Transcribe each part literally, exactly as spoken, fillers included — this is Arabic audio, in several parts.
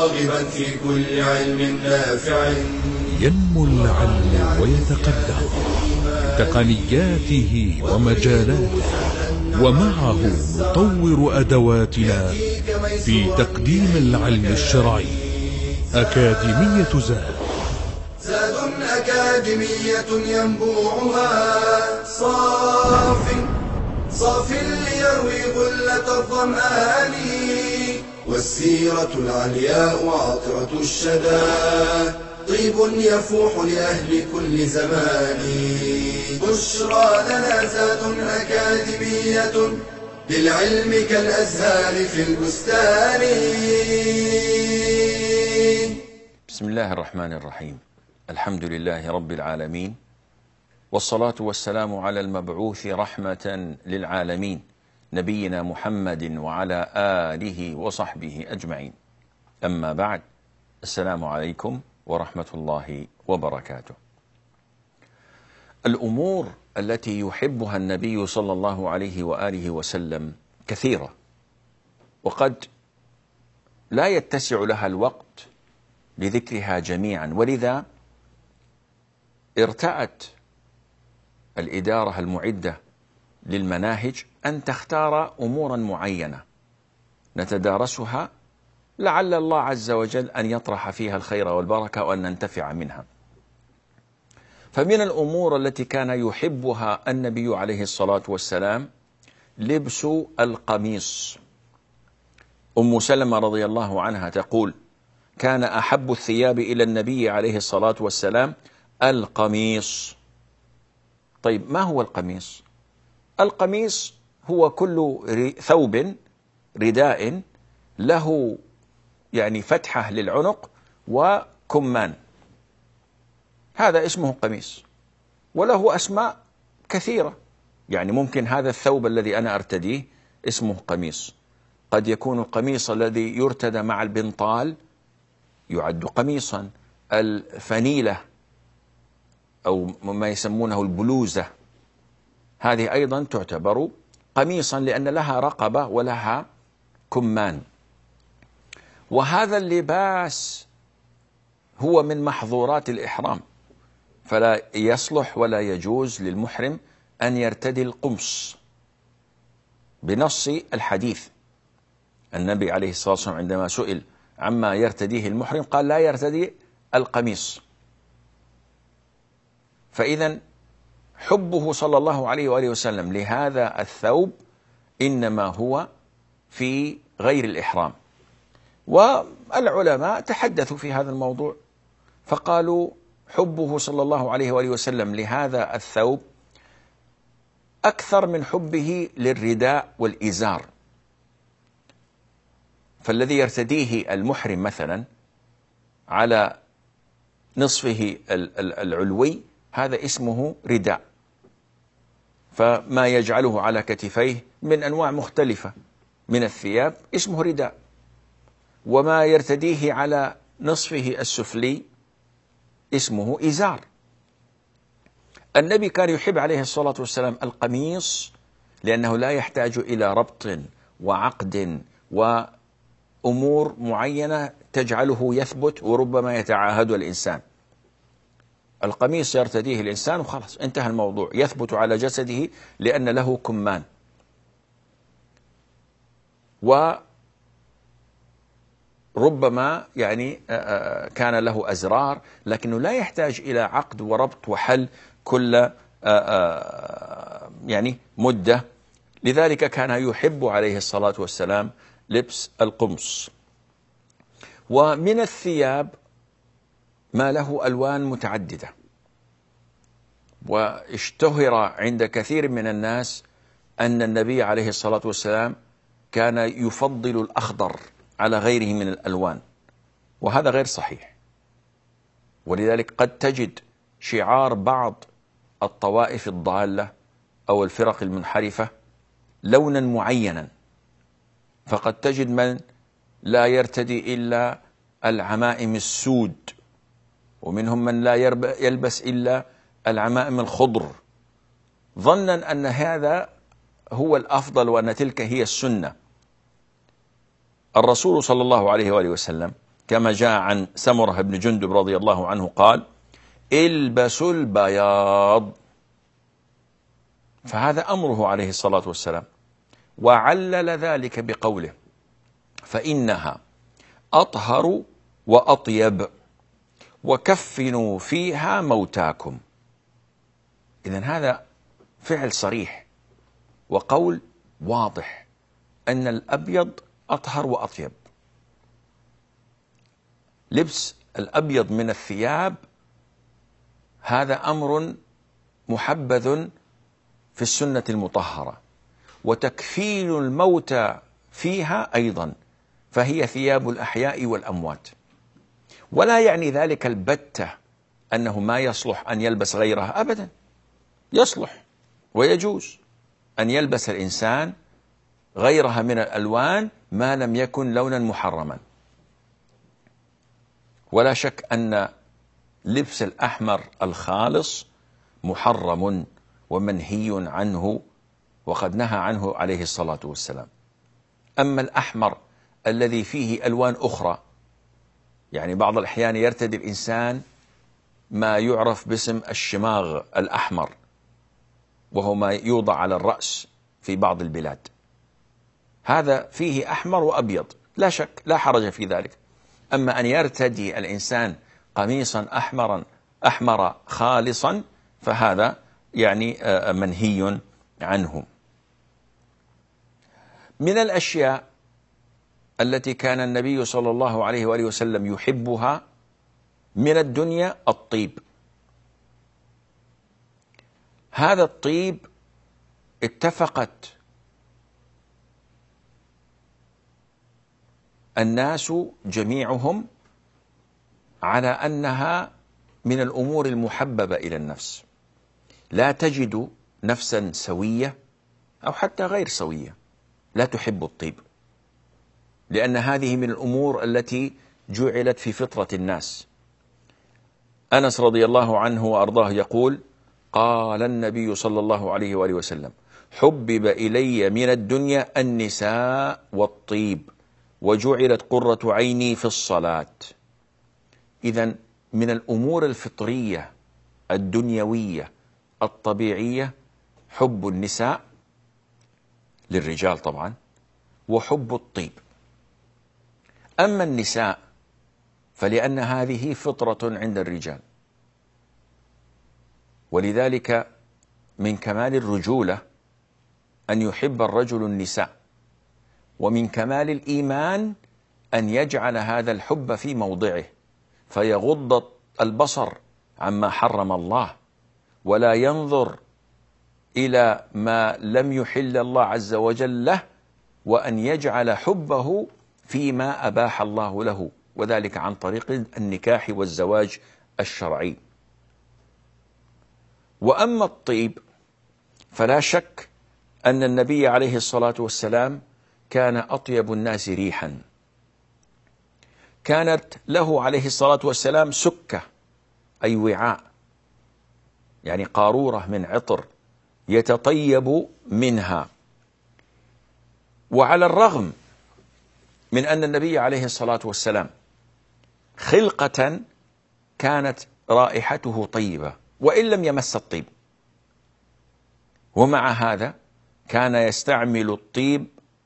راغبا في كل علم نافع. ينمو العلم ويتقدم بتقنياته ومجالاته، ومعه نطور أدواتنا في تقديم العلم الشرعي. أكاديمية زاد، زاد أكاديمية ينبوعها صاف صاف ليروي غلة الظمآن، والسيرة العلياء عطرة الشدى طيب يفوح لأهل كل زمان. بشرى لنا زاد أكاديمية للعلم كالأزهار في البستان. بسم الله الرحمن الرحيم. الحمد لله رب العالمين، والصلاة والسلام على المبعوث رحمة للعالمين نبينا محمد وعلى آله وصحبه أجمعين. أما بعد، السلام عليكم ورحمة الله وبركاته. الأمور التي يحبها النبي صلى الله عليه وآله وسلم كثيرة، وقد لا يتسع لها الوقت لذكرها جميعا، ولذا ارتأت الإدارة المعدة للمناهج أن تختار أمورا معينة نتدارسها، لعل الله عز وجل أن يطرح فيها الخير والبركة وأن ننتفع منها. فمن الأمور التي كان يحبها النبي عليه الصلاة والسلام لبس القميص. أم سلمة رضي الله عنها تقول: كان أحب الثياب إلى النبي عليه الصلاة والسلام القميص. طيب، ما هو القميص؟ القميص هو كل ثوب رداء له يعني فتحة للعنق وكمان، هذا اسمه قميص، وله أسماء كثيرة. يعني ممكن هذا الثوب الذي أنا أرتديه اسمه قميص، قد يكون القميص الذي يرتدى مع البنطال يعد قميصا، الفنيلة أو ما يسمونه البلوزة هذه أيضا تعتبر قميصا، لأن لها رقبة ولها كمان. وهذا اللباس هو من محظورات الإحرام، فلا يصلح ولا يجوز للمحرم أن يرتدي القمص بنص الحديث. النبي عليه الصلاة والسلام عندما سئل عما يرتديه المحرم قال: لا يرتدي القميص. فإذا حبه صلى الله عليه وآله وسلم لهذا الثوب إنما هو في غير الإحرام. والعلماء تحدثوا في هذا الموضوع فقالوا: حبه صلى الله عليه وآله وسلم لهذا الثوب أكثر من حبه للرداء والإزار. فالذي يرتديه المحرم مثلا على نصفه العلوي هذا اسمه رداء، فما يجعله على كتفيه من أنواع مختلفة من الثياب اسمه رداء، وما يرتديه على نصفه السفلي اسمه إزار. النبي كان يحب عليه الصلاة والسلام القميص لأنه لا يحتاج إلى ربط وعقد وأمور معينة تجعله يثبت وربما يتعاهد الإنسان. القميص يرتديه الإنسان وخلاص انتهى الموضوع، يثبت على جسده لأن له كمان، وربما يعني كان له أزرار، لكنه لا يحتاج إلى عقد وربط وحل كل يعني مدة. لذلك كان يحب عليه الصلاة والسلام لبس القمص. ومن الثياب ما له ألوان متعددة، واشتهر عند كثير من الناس أن النبي عليه الصلاة والسلام كان يفضل الأخضر على غيره من الألوان، وهذا غير صحيح. ولذلك قد تجد شعار بعض الطوائف الضالة أو الفرق المنحرفة لونا معينا، فقد تجد من لا يرتدي إلا العمائم السود، ومنهم من لا يلبس إلا العمائم الخضر، ظنا أن هذا هو الأفضل وأن تلك هي السنة. الرسول صلى الله عليه وآله وسلم كما جاء عن سمرة بن جندب رضي الله عنه قال: البسوا البياض. فهذا أمره عليه الصلاة والسلام، وعلل ذلك بقوله: فإنها أطهر وأطيب وكفنوا فيها موتاكم. إذن هذا فعل صريح وقول واضح أن الأبيض أطهر وأطيب. لبس الأبيض من الثياب هذا أمر محبذ في السنة المطهرة، وتكفين الموتى فيها أيضا، فهي ثياب الأحياء والأموات. ولا يعني ذلك البتة أنه ما يصلح أن يلبس غيرها، أبدا، يصلح ويجوز أن يلبس الإنسان غيرها من الألوان ما لم يكن لونا محرما. ولا شك أن لبس الأحمر الخالص محرم ومنهي عنه، وقد نهى عنه عليه الصلاة والسلام. أما الأحمر الذي فيه ألوان أخرى، يعني بعض الأحيان يرتدي الإنسان ما يعرف باسم الشماغ الأحمر، وهو ما يوضع على الرأس في بعض البلاد، هذا فيه أحمر وأبيض، لا شك، لا حرج في ذلك. أما أن يرتدي الإنسان قميصا أحمرا أحمر خالصا فهذا يعني منهي عنه. من الأشياء التي كان النبي صلى الله عليه وآله وسلم يحبها من الدنيا الطيب. هذا الطيب اتفقت الناس جميعهم على أنها من الأمور المحببة إلى النفس. لا تجد نفسا سوية أو حتى غير سوية لا تحب الطيب، لأن هذه من الأمور التي جعلت في فطرة الناس. أنس رضي الله عنه وأرضاه يقول: قال النبي صلى الله عليه وآله وسلم: حبب إلي من الدنيا النساء والطيب وجعلت قرة عيني في الصلاة. إذن من الأمور الفطرية الدنيوية الطبيعية حب النساء للرجال طبعا، وحب الطيب. أما النساء فلأن هذه فطرة عند الرجال، ولذلك من كمال الرجولة أن يحب الرجل النساء، ومن كمال الإيمان أن يجعل هذا الحب في موضعه، فيغض البصر عما حرم الله، ولا ينظر إلى ما لم يحل الله عز وجل له، وأن يجعل حبه فيما أباح الله له، وذلك عن طريق النكاح والزواج الشرعي. وأما الطيب فلا شك أن النبي عليه الصلاة والسلام كان أطيب الناس ريحا. كانت له عليه الصلاة والسلام سكة، أي وعاء، يعني قارورة من عطر يتطيب منها. وعلى الرغم من أن النبي عليه الصلاة والسلام خلقة كانت رائحته طيبة وإن لم يمس الطيب، ومع هذا كان يستعمل الطيب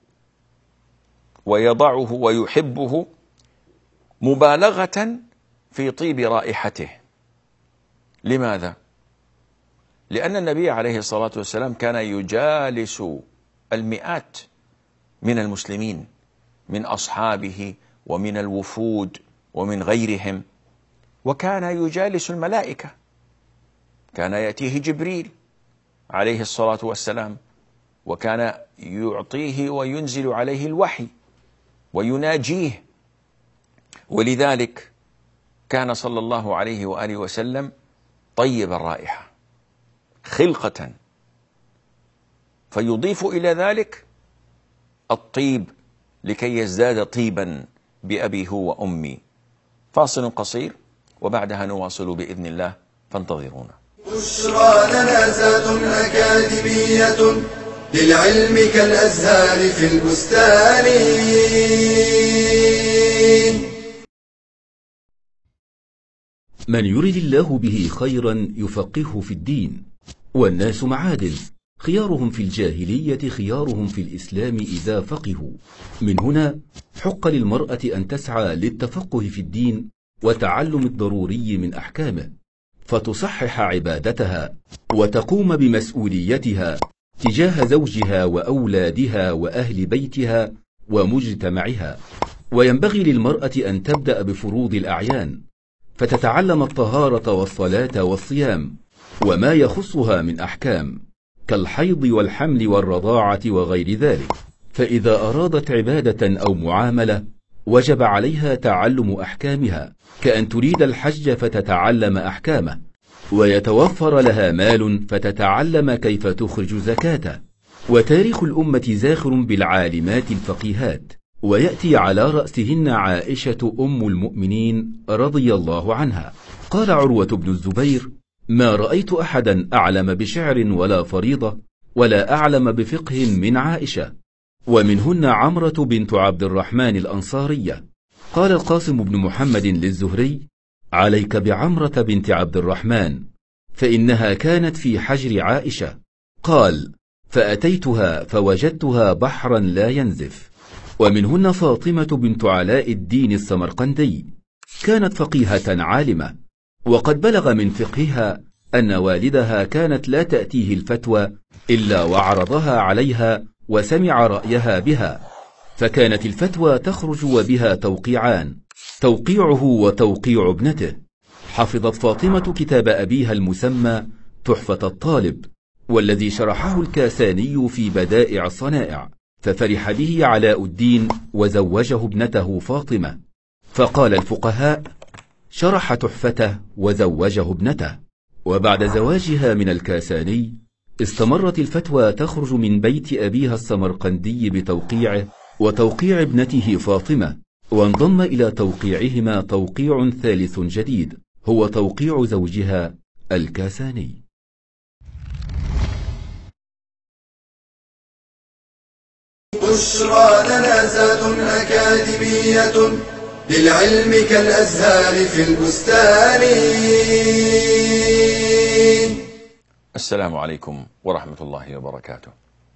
ويضعه ويحبه مبالغة في طيب رائحته. لماذا؟ لأن النبي عليه الصلاة والسلام كان يجالس المئات من المسلمين من أصحابه ومن الوفود ومن غيرهم، وكان يجالس الملائكة، كان يأتيه جبريل عليه الصلاة والسلام، وكان يعطيه وينزل عليه الوحي ويناجيه. ولذلك كان صلى الله عليه وآله وسلم طيب الرائحة خلقة، فيضيف إلى ذلك الطيب لكي يزداد طيبا بأبي هو وأمي. فاصل قصير وبعدها نواصل بإذن الله، فانتظرونا. بشرى لنا زاد أكاديمية للعلم كالأزهار في البستان. من يرد الله به خيرا يفقهه في الدين. والناس معادن، خيارهم في الجاهلية خيارهم في الإسلام إذا فقهوا. من هنا حق للمرأة أن تسعى للتفقه في الدين وتعلم الضروري من أحكامه، فتصحح عبادتها وتقوم بمسؤوليتها تجاه زوجها وأولادها وأهل بيتها ومجتمعها. وينبغي للمرأة أن تبدأ بفروض الأعيان، فتتعلم الطهارة والصلاة والصيام وما يخصها من أحكام كالحيض والحمل والرضاعة وغير ذلك. فإذا أرادت عبادة أو معاملة وجب عليها تعلم أحكامها، كأن تريد الحج فتتعلم أحكامه، ويتوفر لها مال فتتعلم كيف تخرج زكاته. وتاريخ الأمة زاخر بالعالمات الفقيهات، ويأتي على رأسهن عائشة أم المؤمنين رضي الله عنها. قال عروة بن الزبير: ما رأيت أحدا أعلم بشعر ولا فريضة ولا أعلم بفقه من عائشة. ومنهن عمرة بنت عبد الرحمن الأنصارية. قال القاسم بن محمد للزهري: عليك بعمرة بنت عبد الرحمن، فإنها كانت في حجر عائشة. قال: فأتيتها فوجدتها بحرا لا ينزف. ومنهن فاطمة بنت علاء الدين السمرقندي، كانت فقيهة عالمة، وقد بلغ من فقهها أن والدها كانت لا تأتيه الفتوى إلا وعرضها عليها وسمع رأيها بها، فكانت الفتوى تخرج وبها توقيعان، توقيعه وتوقيع ابنته. حفظت فاطمة كتاب أبيها المسمى تحفة الطالب، والذي شرحه الكاساني في بدائع الصنائع، ففرح به علاء الدين وزوجه ابنته فاطمة. فقال الفقهاء: شرح تحفته وزوجه ابنته. وبعد زواجها من الكاساني استمرت الفتوى تخرج من بيت أبيها السمرقندي بتوقيعه وتوقيع ابنته فاطمة، وانضم إلى توقيعهما توقيع ثالث جديد هو توقيع زوجها الكاساني. بشرى لنا زاد أكاديمية للعلم كالأزهار في البستان. السلام عليكم ورحمة الله وبركاته.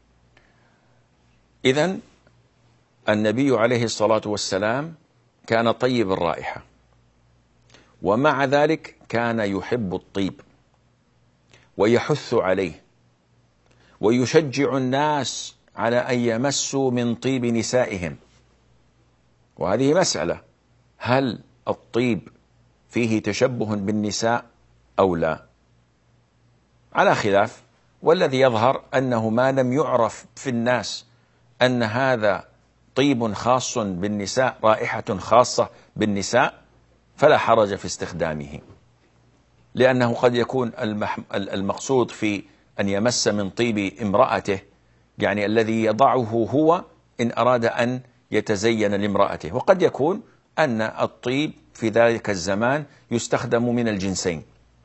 إذن النبي عليه الصلاة والسلام كان طيب الرائحة، ومع ذلك كان يحب الطيب ويحث عليه ويشجع الناس على أن يمسوا من طيب نسائهم. وهذه مسألة، هل الطيب فيه تشبه بالنساء أو لا؟ على خلاف، والذي يظهر أنه ما لم يعرف في الناس أن هذا طيب خاص بالنساء، رائحة خاصة بالنساء، فلا حرج في استخدامه، لأنه قد يكون المقصود في أن يمس من طيب امرأته يعني الذي يضعه هو إن أراد أن يتزين لامرأته، وقد يكون أن الطيب في ذلك الزمان يستخدم من الجنسين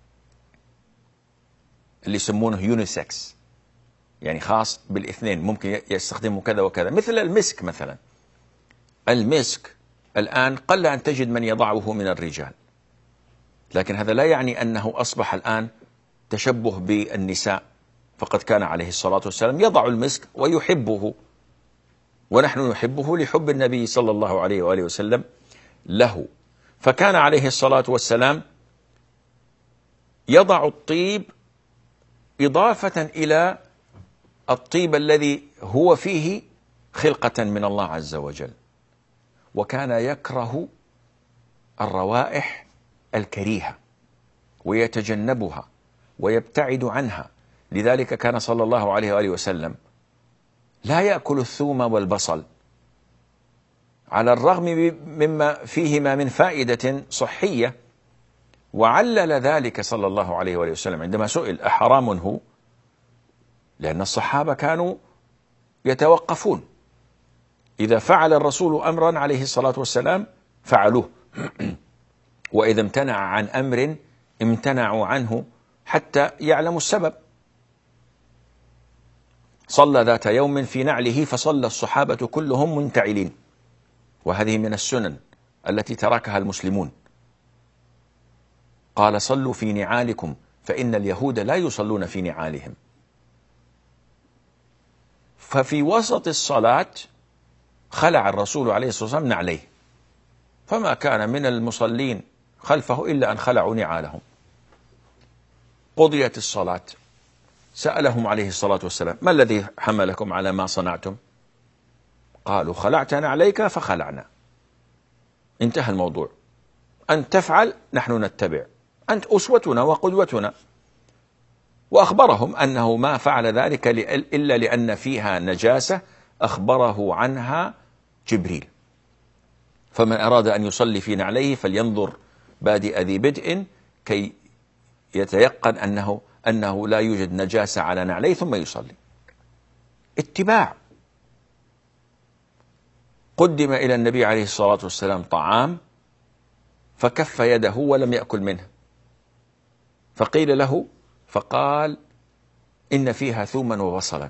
اللي يسمونه يونيسكس، يعني خاص بالاثنين، ممكن يستخدمه كذا وكذا، مثل المسك مثلا. المسك الآن قل أن تجد من يضعه من الرجال، لكن هذا لا يعني أنه أصبح الآن تشبه بالنساء، فقد كان عليه الصلاة والسلام يضع المسك ويحبه، ونحن نحبه لحب النبي صلى الله عليه وآله وسلم له. فكان عليه الصلاة والسلام يضع الطيب إضافة إلى الطيب الذي هو فيه خلقة من الله عز وجل، وكان يكره الروائح الكريهة ويتجنبها ويبتعد عنها. لذلك كان صلى الله عليه وآله وسلم لا يأكل الثوم والبصل، على الرغم مما فيهما من فائدة صحية. وعلل ذلك صلى الله عليه وآله وسلم عندما سئل أحرام هو، لأن الصحابة كانوا يتوقفون، إذا فعل الرسول أمرا عليه الصلاة والسلام فعلوه، وإذا امتنع عن أمر امتنعوا عنه حتى يعلموا السبب. صلى ذات يوم في نعله فصلى الصحابة كلهم منتعلين، وهذه من السنن التي تركها المسلمون. قال صلوا في نعالكم فإن اليهود لا يصلون في نعالهم. ففي وسط الصلاة خلع الرسول عليه الصلاة والسلام نعليه، فما كان من المصلين خلفه إلا أن خلعوا نعالهم. قضيت الصلاة، سألهم عليه الصلاة والسلام: ما الذي حملكم على ما صنعتم؟ قالوا: خلعتنا عليك فخلعنا. انتهى الموضوع. أن تفعل نحن نتبع، أنت أسوتنا وقدوتنا. وأخبرهم أنه ما فعل ذلك إلا لأن فيها نجاسة أخبره عنها جبريل، فمن أراد أن يصلي في نعليه فلينظر بادئ ذي بدء كي يتيقن أنه, أنه لا يوجد نجاسة على نعليه ثم يصلي. اتباع. قدم إلى النبي عليه الصلاة والسلام طعام فكف يده ولم يأكل منه، فقيل له فقال: إن فيها ثوما وبصلا،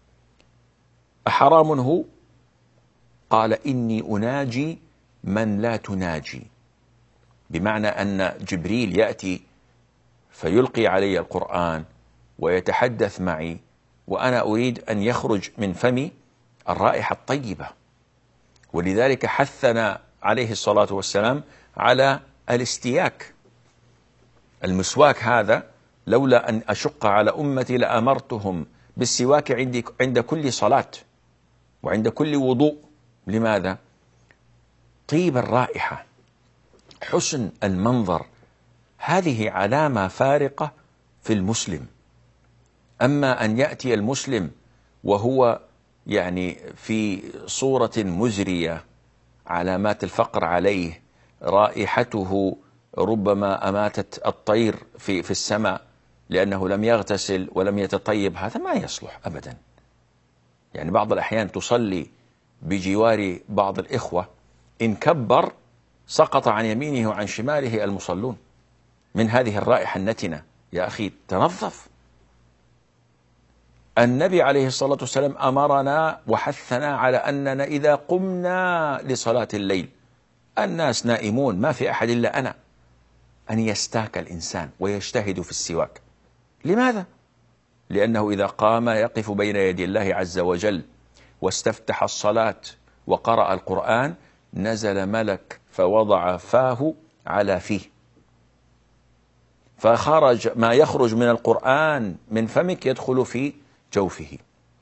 أحرام هو؟ قال: إني أناجي من لا تناجي، بمعنى أن جبريل يأتي فيلقي علي القرآن ويتحدث معي وأنا أريد أن يخرج من فمي الرائحة الطيبة، ولذلك حثنا عليه الصلاة والسلام على الاستياك. المسواك هذا لولا أن أشق على أمتي لأمرتهم بالسواك عند عند كل صلاة وعند كل وضوء. لماذا؟ طيب الرائحة، حسن المنظر، هذه علامة فارقة في المسلم. أما أن يأتي المسلم وهو يعني في صورة مزرية، علامات الفقر عليه، رائحته ربما أماتت الطير في في السماء لأنه لم يغتسل ولم يتطيب، هذا ما يصلح أبدا. يعني بعض الأحيان تصلي بجوار بعض الإخوة، إن كبر سقط عن يمينه وعن شماله المصلون من هذه الرائحة النتنة. يا أخي تنظف. النبي عليه الصلاة والسلام أمرنا وحثنا على أننا إذا قمنا لصلاة الليل، الناس نائمون ما في أحد إلا أنا، أن يستاك الإنسان ويجتهد في السواك. لماذا؟ لأنه إذا قام يقف بين يدي الله عز وجل واستفتح الصلاة وقرأ القرآن، نزل ملك فوضع فاه على فيه، فخرج ما يخرج من القرآن من فمك يدخل في جوفه.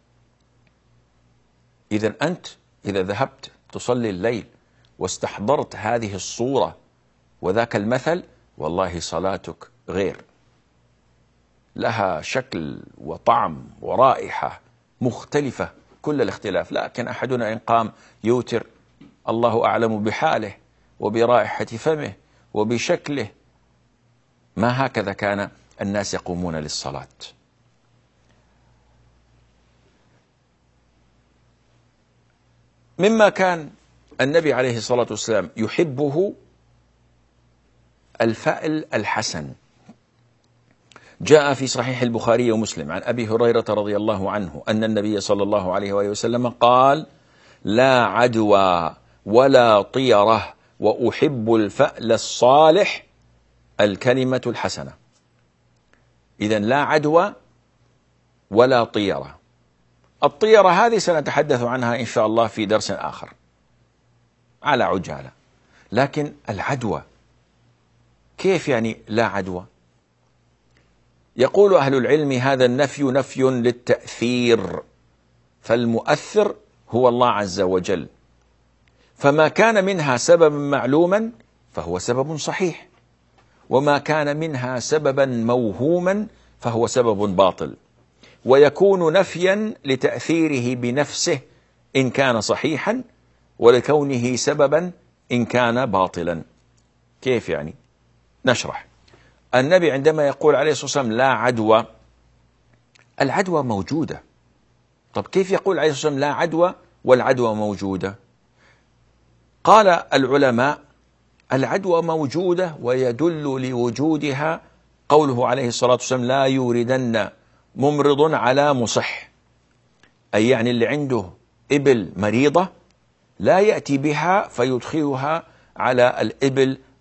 إذن أنت إذا ذهبت تصلي الليل واستحضرت هذه الصورة وذاك المثل، والله صلاتك غير، لها شكل وطعم ورائحة مختلفة كل الاختلاف. لكن أحدنا إن قام يوتر، الله أعلم بحاله وبرائحة فمه وبشكله. ما هكذا كان الناس يقومون للصلاة. مما كان النبي عليه الصلاة والسلام يحبه الفأل الحسن. جاء في صحيح البخاري ومسلم عن أبي هريرة رضي الله عنه أن النبي صلى الله عليه وآله وسلم قال: لا عدوى ولا طيرة وأحب الفأل الصالح الكلمة الحسنة. إذن لا عدوى ولا طيرة. الطيرة هذه سنتحدث عنها إن شاء الله في درس آخر على عجالة. لكن العدوى كيف يعني لا عدوى؟ يقول أهل العلم هذا النفي نفي للتأثير، فالمؤثر هو الله عز وجل، فما كان منها سببا معلوما فهو سبب صحيح، وما كان منها سببا موهوما فهو سبب باطل، ويكون نفيا لتأثيره بنفسه إن كان صحيحا، ولكونه سببا إن كان باطلا. كيف يعني؟ نشرح. النبي عندما يقول عليه الصلاة والسلام لا عدوى، العدوى موجودة. طب كيف يقول عليه الصلاة والسلام لا عدوى والعدوى موجودة؟ قال العلماء العدوى موجودة ويدل لوجودها قوله عليه الصلاة والسلام لا يوردن ممرض على مصح، أي يعني اللي عنده إبل مريضة لا يأتي بها فيدخلها على الإبل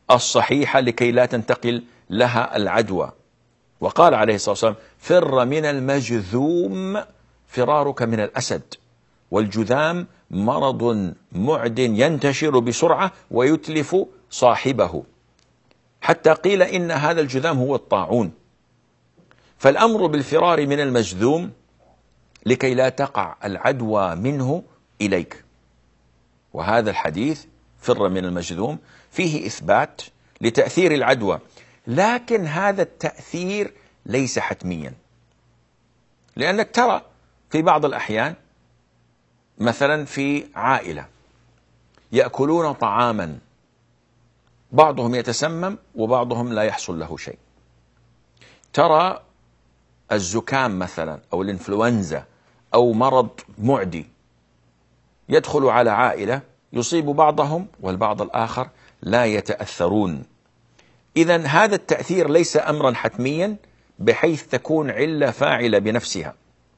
الصحيحة لكي لا تنتقل لها العدوى. وقال عليه الصلاة والسلام: فر من المجذوم فرارك من الأسد. والجذام مرض معد ينتشر بسرعة ويتلف صاحبه، حتى قيل إن هذا الجذام هو الطاعون. فالأمر بالفرار من المجذوم لكي لا تقع العدوى منه إليك. وهذا الحديث فر من المجذوم فيه إثبات لتأثير العدوى، لكن هذا التأثير ليس حتميا، لأنك ترى في بعض الأحيان مثلا في عائلة يأكلون طعاما بعضهم يتسمم وبعضهم لا يحصل له شيء. ترى الزكام مثلا أو الإنفلونزا أو مرض معدي يدخل على عائلة يصيب بعضهم والبعض الآخر لا يتأثرون. إذن هذا التأثير ليس أمرا حتميا بحيث تكون علة فاعلة بنفسها.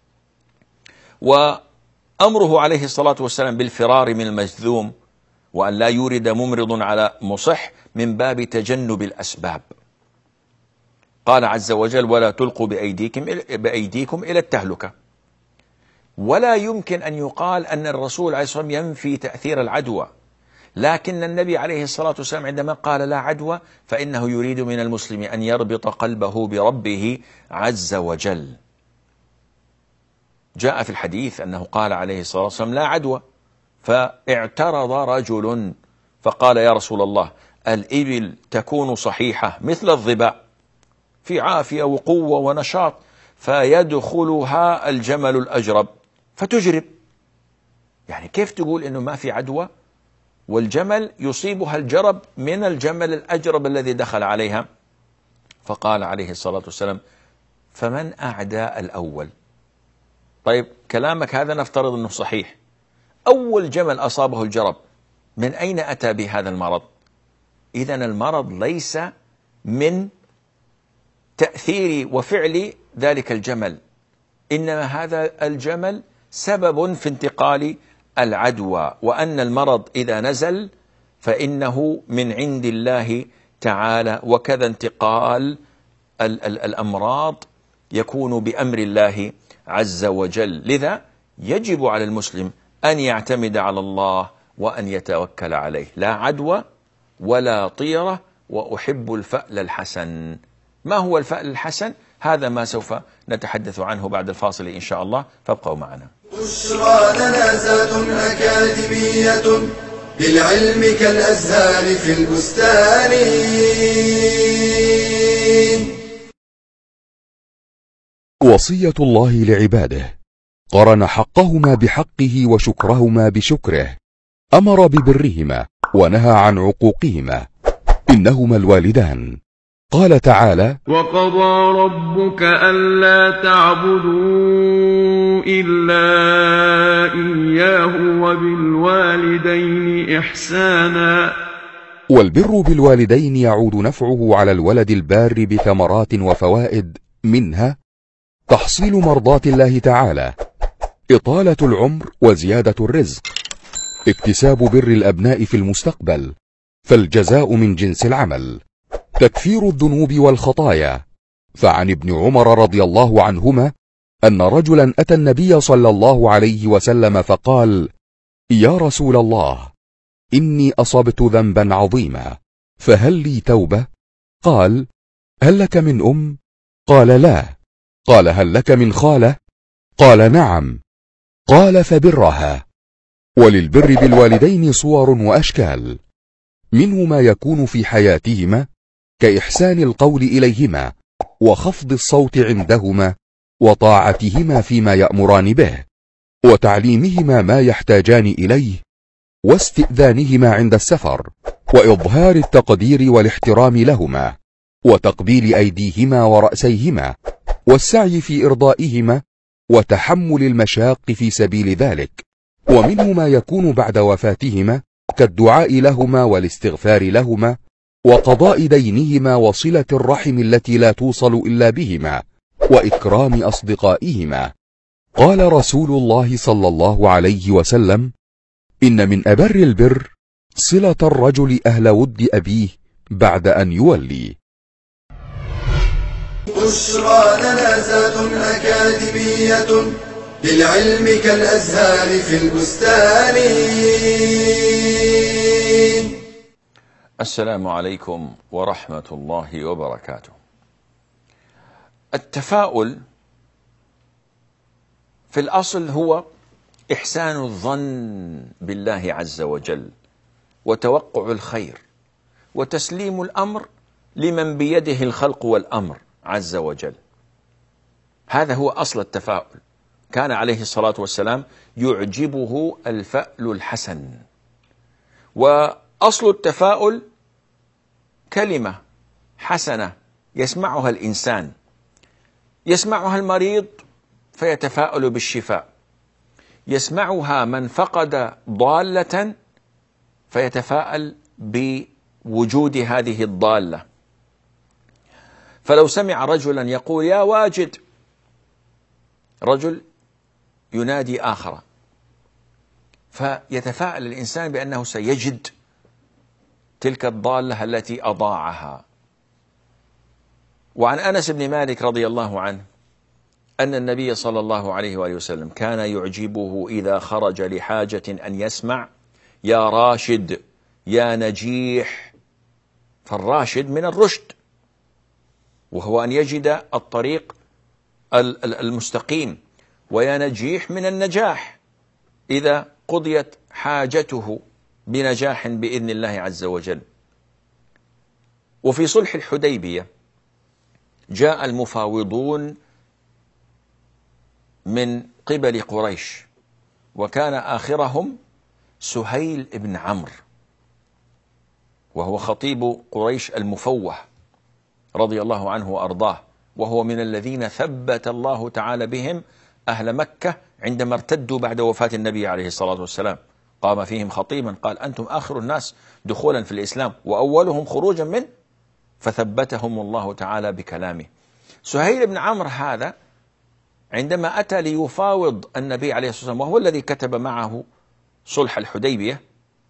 وأمره عليه الصلاة والسلام بالفرار من المجذوم وأن لا يورد ممرض على مصح من باب تجنب الأسباب. قال عز وجل: ولا تلقوا بأيديكم, بأيديكم إلى التهلكة. ولا يمكن أن يقال أن الرسول عليه الصلاة والسلام ينفي تأثير العدوى، لكن النبي عليه الصلاة والسلام عندما قال لا عدوى فإنه يريد من المسلم أن يربط قلبه بربه عز وجل. جاء في الحديث أنه قال عليه الصلاة والسلام لا عدوى، فاعترض رجل فقال: يا رسول الله، الإبل تكون صحيحة مثل الظباء في عافية وقوة ونشاط، فيدخلها الجمل الأجرب فتجرب. يعني كيف تقول إنه ما في عدوى والجمل يصيبها الجرب من الجمل الأجرب الذي دخل عليها؟ فقال عليه الصلاة والسلام: فمن أعدى الأول؟ طيب كلامك هذا نفترض أنه صحيح، أول جمل أصابه الجرب من أين أتى بهذا المرض؟ إذن المرض ليس من تأثير وفعل ذلك الجمل، إنما هذا الجمل سبب في انتقال العدوى، وأن المرض إذا نزل فإنه من عند الله تعالى، وكذا انتقال ال ال الأمراض يكون بأمر الله عز وجل. لذا يجب على المسلم أن يعتمد على الله وأن يتوكل عليه. لا عدوى ولا طيرة، وأحب الفأل الحسن. ما هو الفأل الحسن؟ هذا ما سوف نتحدث عنه بعد الفاصل إن شاء الله، فابقوا معنا. بشرى لنا زاد أكاديمية للعلم كالأزهار في البستان. وصية الله لعباده، قرن حقهما بحقه وشكرهما بشكره، أمر ببرهما ونهى عن عقوقهما، إنهما الوالدان. قال تعالى: وقضى ربك ألا تعبدوا إلا إياه وبالوالدين إحسانا. والبر بالوالدين يعود نفعه على الولد البار بثمرات وفوائد، منها تحصيل مرضات الله تعالى، إطالة العمر وزيادة الرزق، اكتساب بر الأبناء في المستقبل، فالجزاء من جنس العمل، تكفير الذنوب والخطايا. فعن ابن عمر رضي الله عنهما أن رجلا أتى النبي صلى الله عليه وسلم فقال: يا رسول الله، إني أصبت ذنبا عظيما، فهل لي توبة؟ قال: هل لك من أم؟ قال: لا. قال: هل لك من خالة؟ قال: نعم. قال: فبرها. وللبر بالوالدين صور وأشكال، منه ما يكون في حياتهما كإحسان القول إليهما، وخفض الصوت عندهما، وطاعتهما فيما يأمران به، وتعليمهما ما يحتاجان إليه، واستئذانهما عند السفر، وإظهار التقدير والاحترام لهما، وتقبيل أيديهما ورأسيهما، والسعي في إرضائهما، وتحمل المشاق في سبيل ذلك. ومنه ما يكون بعد وفاتهما كالدعاء لهما والاستغفار لهما، وقضاء دينهما، وصلة الرحم التي لا توصل إلا بهما، وإكرام أصدقائهما. قال رسول الله صلى الله عليه وسلم: إن من أبر البر صلة الرجل أهل ود أبيه بعد أن يولي. بشرى لنا زاد أكاديمية للعلم كالأزهار في البستان. السلام عليكم ورحمة الله وبركاته. التفاؤل في الأصل هو إحسان الظن بالله عز وجل وتوقع الخير وتسليم الأمر لمن بيده الخلق والأمر عز وجل. هذا هو أصل التفاؤل. كان عليه الصلاة والسلام يعجبه الفأل الحسن. وأصل التفاؤل كلمة حسنة يسمعها الإنسان، يسمعها المريض فيتفاءل بالشفاء، يسمعها من فقد ضالة فيتفاءل بوجود هذه الضالة. فلو سمع رجلا يقول يا واجد، رجل ينادي آخر، فيتفاءل الإنسان بأنه سيجد تلك الضالة التي أضاعها. وعن أنس بن مالك رضي الله عنه أن النبي صلى الله عليه وآله وسلم كان يعجبه إذا خرج لحاجة أن يسمع يا راشد يا نجيح. فالراشد من الرشد، وهو أن يجد الطريق المستقيم، ويا نجيح من النجاح إذا قضيت حاجته بنجاح بإذن الله عز وجل. وفي صلح الحديبية جاء المفاوضون من قبل قريش، وكان آخرهم سهيل بن عمرو، وهو خطيب قريش المفوه رضي الله عنه وأرضاه، وهو من الذين ثبت الله تعالى بهم أهل مكة عندما ارتدوا بعد وفاة النبي عليه الصلاة والسلام. قام فيهم خطيبا قال أنتم آخر الناس دخولا في الإسلام وأولهم خروجا منه، فثبتهم الله تعالى بكلامه. سهيل بن عمرو هذا عندما أتى ليفاوض النبي عليه الصلاة والسلام، وهو الذي كتب معه صلح الحديبية،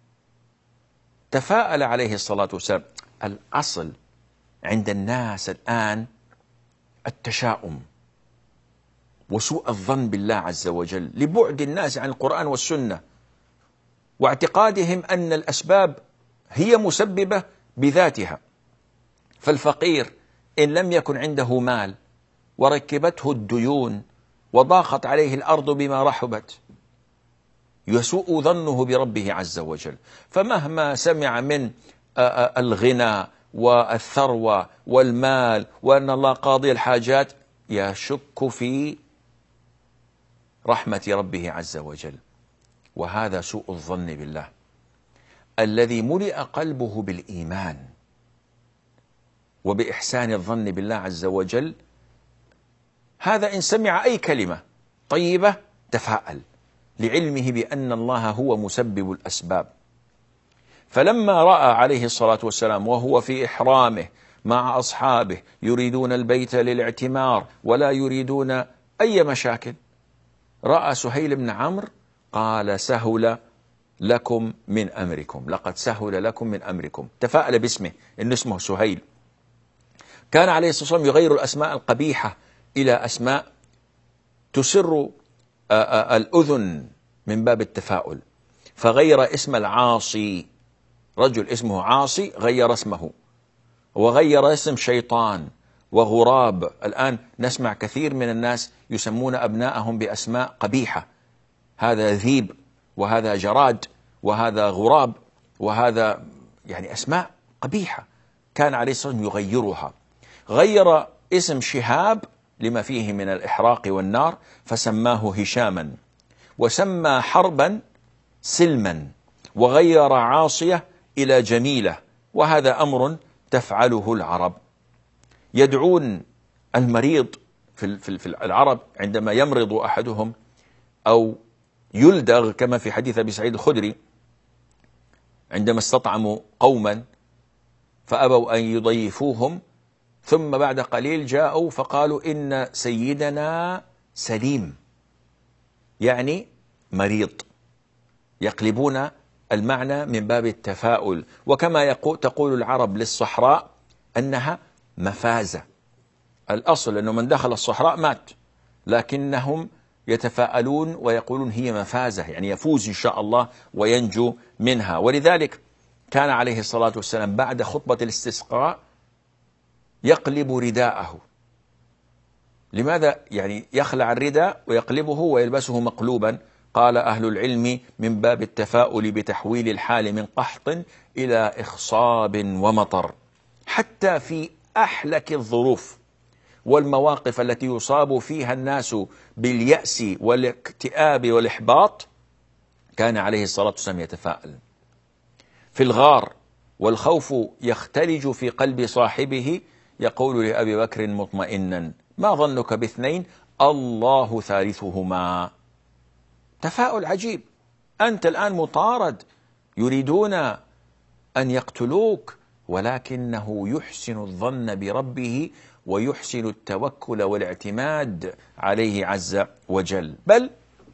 تفاءل عليه الصلاة والسلام. الأصل عند الناس الآن التشاؤم وسوء الظن بالله عز وجل لبعد الناس عن القرآن والسنة، واعتقادهم أن الأسباب هي مسببة بذاتها. فالفقير إن لم يكن عنده مال وركبته الديون وضاقت عليه الأرض بما رحبت يسوء ظنه بربه عز وجل. فمهما سمع من الغنى والثروة والمال وأن الله قاضي الحاجات يشك في رحمة ربه عز وجل. وهذا سوء الظن بالله. الذي ملئ قلبه بالإيمان وبإحسان الظن بالله عز وجل، هذا إن سمع أي كلمة طيبة تفاءل لعلمه بأن الله هو مسبب الأسباب. فلما رأى عليه الصلاة والسلام وهو في إحرامه مع أصحابه يريدون البيت للاعتمار ولا يريدون أي مشاكل، رأى سهيل بن عمرو قال سهل لكم من أمركم، لقد سهل لكم من أمركم. تفاءل باسمه، إنه اسمه سهيل. كان عليه الصلاة والسلام يغير الأسماء القبيحة إلى أسماء تسر الأذن من باب التفاؤل. فغير اسم العاصي، رجل اسمه عاصي غير اسمه، وغير اسم شيطان وغراب. الآن نسمع كثير من الناس يسمون أبناءهم بأسماء قبيحة، هذا ذيب وهذا جراد وهذا غراب وهذا يعني أسماء قبيحة. كان عليه الصلاة والسلام يغيرها. غير اسم شهاب لما فيه من الإحراق والنار فسماه هشاما، وسمى حربا سلما، وغير عاصية إلى جميلة. وهذا أمر تفعله العرب. يدعون المريض في العرب عندما يمرض أحدهم أو يلدغ، كما في حديث أبي سعيد الخدري عندما استطعموا قوما فأبوا أن يضيفوهم، ثم بعد قليل جاءوا فقالوا إن سيدنا سليم، يعني مريض. يقلبون المعنى من باب التفاؤل. وكما يقول تقول العرب للصحراء أنها مفازة، الأصل أنه من دخل الصحراء مات، لكنهم يتفاءلون ويقولون هي مفازة، يعني يفوز إن شاء الله وينجو منها. ولذلك كان عليه الصلاة والسلام بعد خطبة الاستسقاء يقلب رداءه. لماذا؟ يعني يخلع الرداء ويقلبه ويلبسه مقلوبا. قال أهل العلم من باب التفاؤل بتحويل الحال من قحط إلى إخصاب ومطر. حتى في أحلك الظروف والمواقف التي يصاب فيها الناس باليأس والاكتئاب والإحباط كان عليه الصلاة والسلام يتفاءل. في الغار والخوف يختلج في قلب صاحبه يقول لأبي بكر مطمئنا: ما ظنك باثنين الله ثالثهما. تفاؤل عجيب. أنت الآن مطارد، يريدون أن يقتلوك، ولكنه يحسن الظن بربه ويحسن التوكل والاعتماد عليه عز وجل. بل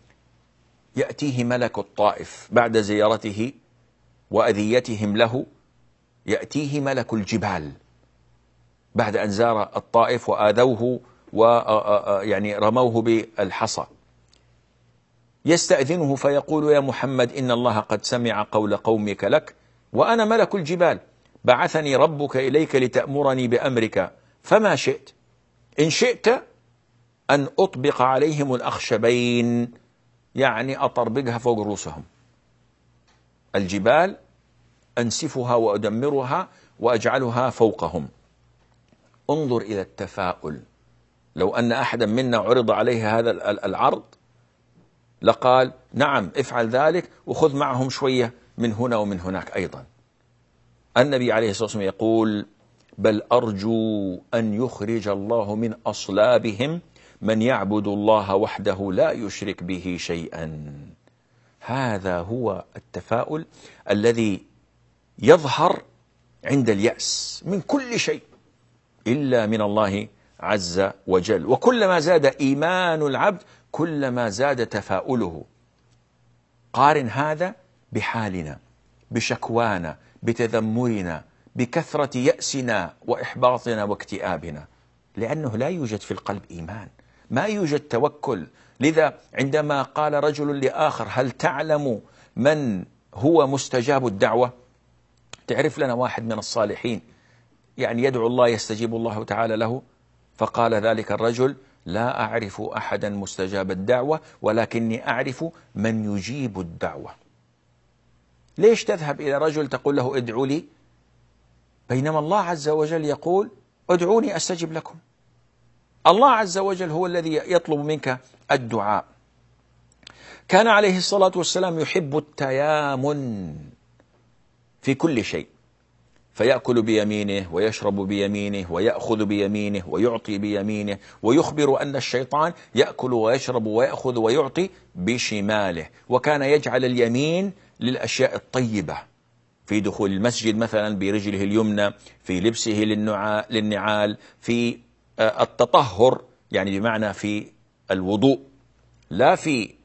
يأتيه ملك الطائف بعد زيارته وأذيتهم له، يأتيه ملك الجبال بعد أن زار الطائف وآذوه ويعني رموه بالحصى، يستأذنه فيقول: يا محمد إن الله قد سمع قول قومك لك وأنا ملك الجبال، بعثني ربك إليك لتأمرني بأمرك فما شئت. إن شئت أن أطبق عليهم الأخشبين، يعني أطربقها فوق رؤوسهم، الجبال أنسفها وأدمرها وأجعلها فوقهم. انظر إلى التفاؤل. لو أن أحدا منا عرض عليه هذا العرض لقال: نعم افعل ذلك وخذ معهم شوية من هنا ومن هناك أيضا. النبي عليه الصلاة والسلام يقول: بل أرجو أن يخرج الله من أصلابهم من يعبد الله وحده لا يشرك به شيئا. هذا هو التفاؤل الذي يظهر عند اليأس من كل شيء إلا من الله عز وجل. وكلما زاد إيمان العبد كلما زاد تفاؤله. قارن هذا بحالنا، بشكوانا، بتذمرنا، بكثرة يأسنا وإحباطنا واكتئابنا، لأنه لا يوجد في القلب إيمان، ما يوجد توكل. لذا عندما قال رجل لآخر: هل تعلم من هو مستجاب الدعوة؟ تعرف لنا واحد من الصالحين يعني يدعو الله يستجيب الله تعالى له؟ فقال ذلك الرجل: لا أعرف أحدا مستجاب الدعوة، ولكني أعرف من يجيب الدعوة. ليش تذهب إلى رجل تقول له ادعوا لي، بينما الله عز وجل يقول: ادعوني أستجب لكم. الله عز وجل هو الذي يطلب منك الدعاء. كان عليه الصلاة والسلام يحب التيامن في كل شيء، فيأكل بيمينه ويشرب بيمينه ويأخذ بيمينه ويعطي بيمينه، ويخبر أن الشيطان يأكل ويشرب ويأخذ ويعطي بشماله. وكان يجعل اليمين للأشياء الطيبة، في دخول المسجد مثلا برجله اليمنى، في لبسه للنعال، في التطهر يعني بمعنى في الوضوء، لا في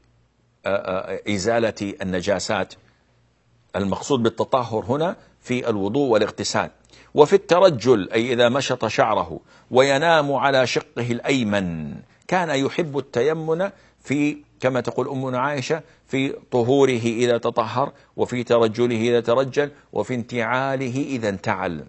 إزالة النجاسات. المقصود بالتطهر هنا في الوضوء والاغتسال. وفي الترجل أي إذا مشط شعره وينام على شقه الأيمن. كان يحب التيمن في كما تقول أمنا عائشة في طهوره إذا تطهر، وفي ترجله إذا ترجل، وفي انتعاله إذا انتعل.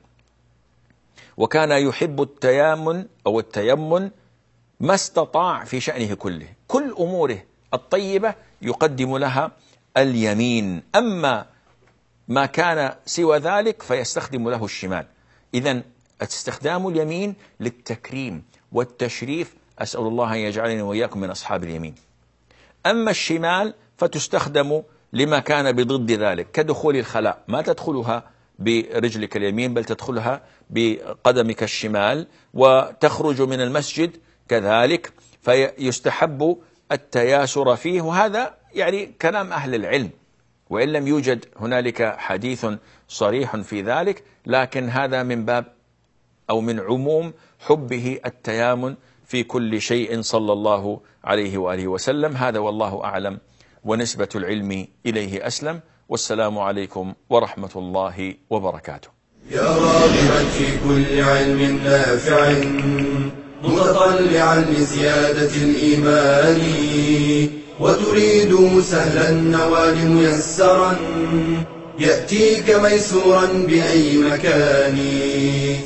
وكان يحب التيامن أو التيمن ما استطاع في شأنه كله، كل أموره الطيبة يقدم لها اليمين، أما ما كان سوى ذلك فيستخدم له الشمال. إذن استخدام اليمين للتكريم والتشريف، أسأل الله أن يجعلني وإياكم من أصحاب اليمين. أما الشمال فتستخدم لما كان بضد ذلك، كدخول الخلاء ما تدخلها برجلك اليمين بل تدخلها بقدمك الشمال، وتخرج من المسجد كذلك، فيستحب التياسر فيه. وهذا يعني كلام أهل العلم، وإن لم يوجد هنالك حديث صريح في ذلك، لكن هذا من باب أو من عموم حبه التيامن في كل شيء صلى الله عليه وآله وسلم. هذا والله أعلم، ونسبة العلم إليه أسلم. والسلام عليكم ورحمة الله وبركاته. يا راغبا في كل علم نافع متطلعا لزيادة الإيمان وتريد سهلا النوال ميسرا يأتيك ميسورا بأي مكان.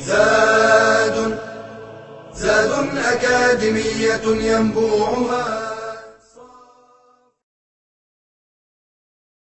زاد زاد أكاديمية ينبوعها